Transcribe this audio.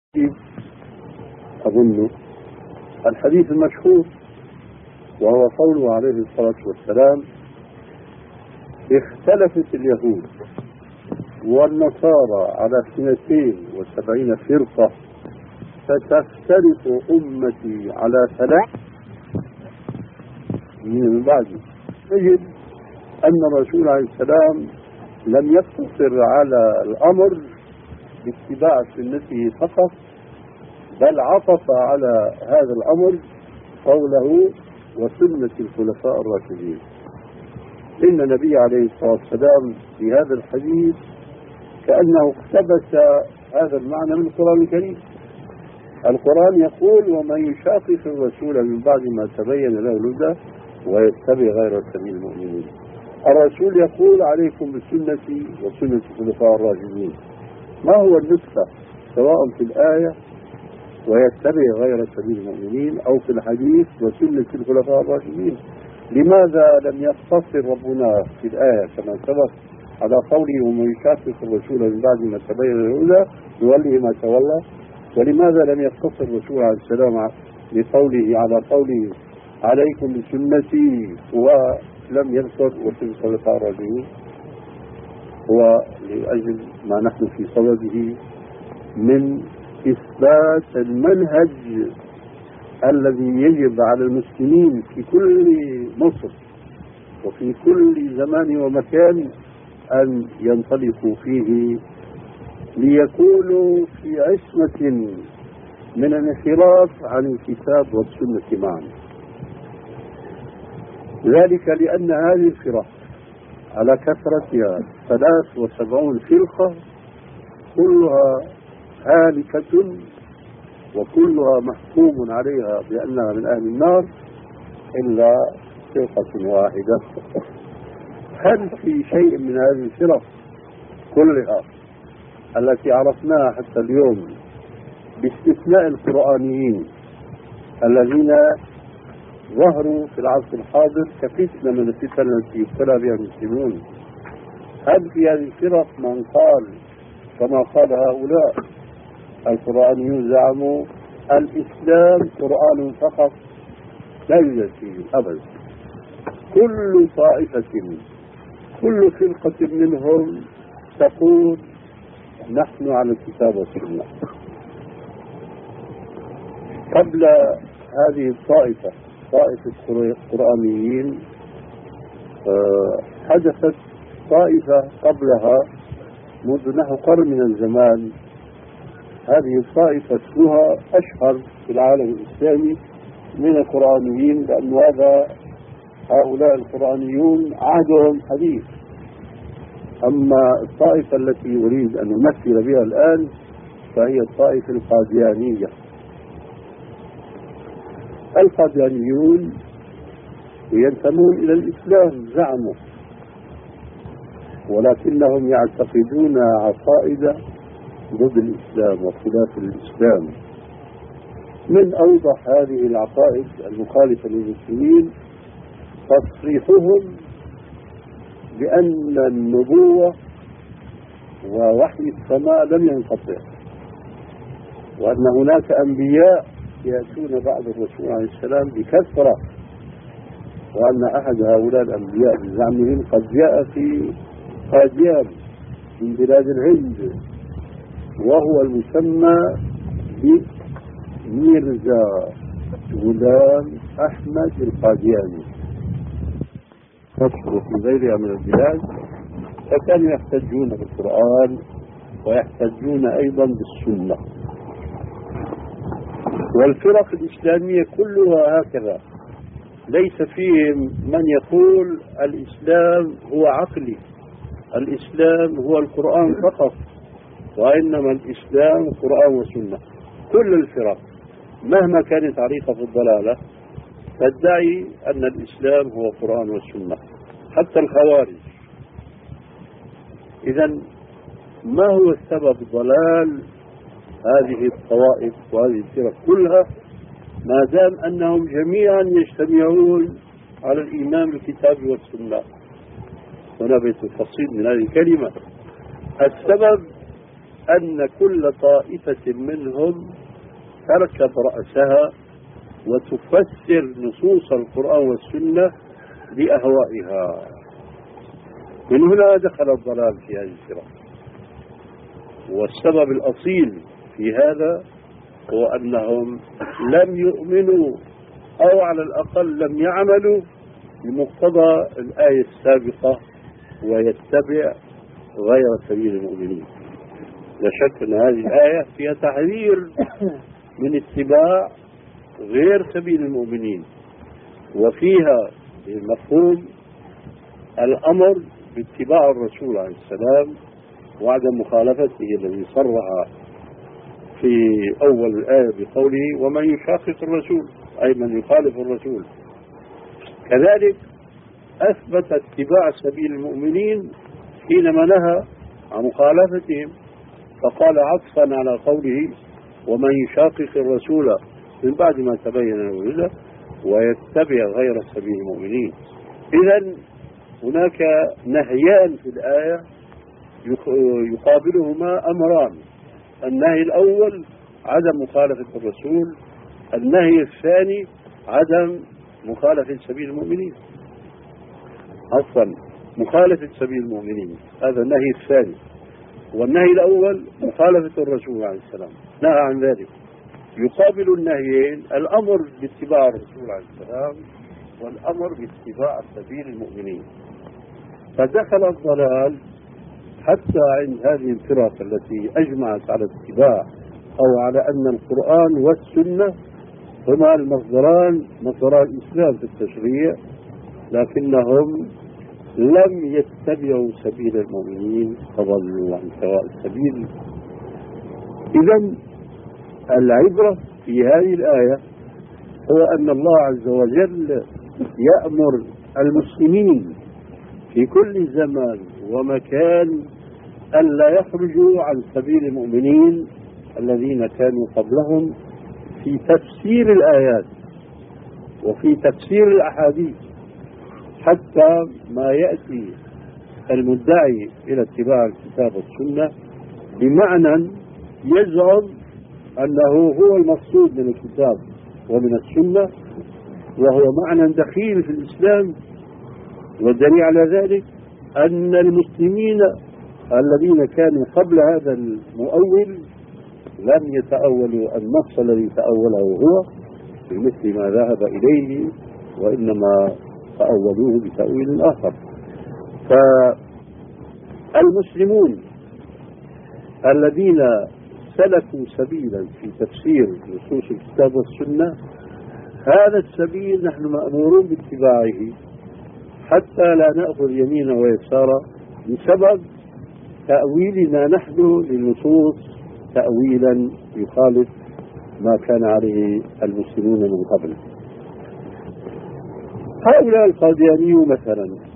أظن الحديث المشهور وهو قوله عليه الصلاة والسلام: اختلفت اليهود والنصارى على 72 فرقة، فتفترق أمتي على 3 من بعدي. نجد أن الرسول عليه السلام لم يقتصر على الأمر باتباع سنته فقط، بل عطف على هذا الأمر قوله: وسنة الخلفاء الراشدين. إن النبي عليه الصلاة والسلام في هذا الحديث كأنه اقتبس هذا المعنى من القرآن الكريم. القرآن يقول: ومن يشاقق الرسول من بعد ما تبين له الهدى ويتبع غير سبيل المؤمنين. الرسول يقول: عليكم بسنتي وسنة الخلفاء الراشدين. ما هو النسخة سواء في الآية ويتبع غير سبيل المؤمنين أو في الحديث وسنة الخلفاء الراشدين؟ لماذا لم يقتصر ربنا في الآية كما سبق على قوله: ومن يشاقق الرسول من بعد ما تبين له الهدى يوليه ما تولى؟ ولماذا لم يقتصر الرسول عليه السلام بقوله على قوله: عليكم بسنتي ولم يذكر وسنة الخلفاء الراشدين؟ هو لأجل ما نحن في صدده من إثبات المنهج الذي يجب على المسلمين في كل مصر وفي كل زمان ومكان أن ينطلقوا فيه ليكونوا في عصمة من الانحراف عن الكتاب والسنة معا. ذلك لأن هذه الفرق على كثرتها 73 فرقة كلها هالكة وكلها محكوم عليها بأنها من أهل النار إلا فرقة واحدة. هل في شيء من هذه الفرق كلها التي عرفناها حتى اليوم باستثناء القرآنيين الذين ظهروا في العصر الحاضر كفتنة من الفتن التي ابتلى بها المسلمون، هل في هذه الفرق من قال كما قال هؤلاء القرآنيون زعموا الإسلام قرآن فقط؟ لا يوجد فيه أبدا. كل طائفة كل فرقة منهم تقول: نحن على الكتاب والسنة. قبل هذه الطائفة طائفة القرآنيين حدثت طائفة قبلها منذ نحو قرن من الزمان. هذه الطائفة اسمها أشهر في العالم الإسلامي من القرآنيين، لأن هؤلاء القرآنيون عهدهم حديث. أما الطائفة التي أريد أن نمثل بها الآن فهي الطائفة القاديانية. القاديانيون ينتمون إلى الإسلام زعموا، ولكنهم يعتقدون عقائد ضد الإسلام وخلاف الإسلام. من أوضح هذه العقائد المخالفة للمسلمين تصريحهم بأن النبوة ووحي السماء لم ينقطع، وأن هناك أنبياء يأتون بعد الرسول عليه السلام بكثرة، وأن أحد هؤلاء الأنبياء بزعمهم قد جاء في قاديان من بلاد الهند، وهو المسمى بميرزا غلام أحمد القادياني، يدخل في غيرها من البلاد. فكانوا يحتجون بالقرآن ويحتجون أيضا بالسنة. والفرق الإسلامية كلها هكذا، ليس فيهم من يقول الإسلام هو عقلي، الإسلام هو القرآن فقط، وإنما الإسلام قرآن وسنة. كل الفرق مهما كانت عريقة في الضلالة تدعي أن الإسلام هو قرآن والسنة، حتى الخوارج. إذن ما هو السبب ضلال هذه الطوائف وهذه الفرق كلها ما دام أنهم جميعا يجتمعون على الإيمان بالكتاب والسنة؟ هنا بيت التفصيل من هذه الكلمة. السبب أن كل طائفة منهم تركب رأسها وتفسر نصوص القرآن والسنة بأهوائها. من هنا دخل الضلال في هذه الفرق. والسبب الأصيل في هذا هو أنهم لم يؤمنوا أو على الأقل لم يعملوا بمقتضى الآية السابقة ويتبع غير سبيل المؤمنين. لا شك أن هذه الآية فيها تحذير من اتباع غير سبيل المؤمنين، وفيها مفهوم الأمر باتباع الرسول عليه السلام وعدم مخالفته الذي صرح في أول الآية بقوله ومن يشاقق الرسول أي من يخالف الرسول. كذلك أثبت اتباع سبيل المؤمنين حينما نهى عن مخالفتهم، فقال عطفا على قوله ومن يشاقق الرسول من بعد ما تبين له الهدى ويتبع غير سبيل المؤمنين. إذن هناك نهيان في الآية يقابلهما أمران: النهي الأول عدم مخالفة الرسول، النهي الثاني عدم مخالفة سبيل المؤمنين. أصلا مخالفة سبيل المؤمنين هذا النهي الثاني، والنهي الأول مخالفة الرسول عليه السلام نهى عن ذلك. يقابل النهيين الأمر باتباع الرسول عليه السلام والأمر باتباع سبيل المؤمنين. فدخل الضلال حتى عند هذه الفرق التي أجمعت على اتباع أو على أن القرآن والسنة هما المصدران مصدر الإسلام في التشريع، لكنهم لم يتبعوا سبيل المؤمنين فضلوا عن سواء السبيل. إذن العبرة في هذه الآية هو أن الله عز وجل يأمر المسلمين في كل زمان ومكان ألا يخرجوا عن سبيل المؤمنين الذين كانوا قبلهم في تفسير الآيات وفي تفسير الأحاديث، حتى ما يأتي المدعي إلى اتباع الكتاب والسنة بمعنى يزعم أنه هو المقصود من الكتاب ومن السنة، وهو معنى دخيل في الإسلام. والدليل على ذلك أن المسلمين الذين كانوا قبل هذا المؤول لم يتأولوا النص الذي تأوله هو بمثل ما ذهب إليه، وإنما تأولوه بتأويل آخر. فالمسلمون الذين سلكوا سبيلا في تفسير نصوص الكتاب والسنة هذا السبيل نحن مأمورون باتباعه حتى لا نأخذ يمينا ويسارا بسبب تأويلنا نحن للنصوص تأويلا يخالف ما كان عليه المسلمون من قبل. هؤلاء القاديانيون مثلا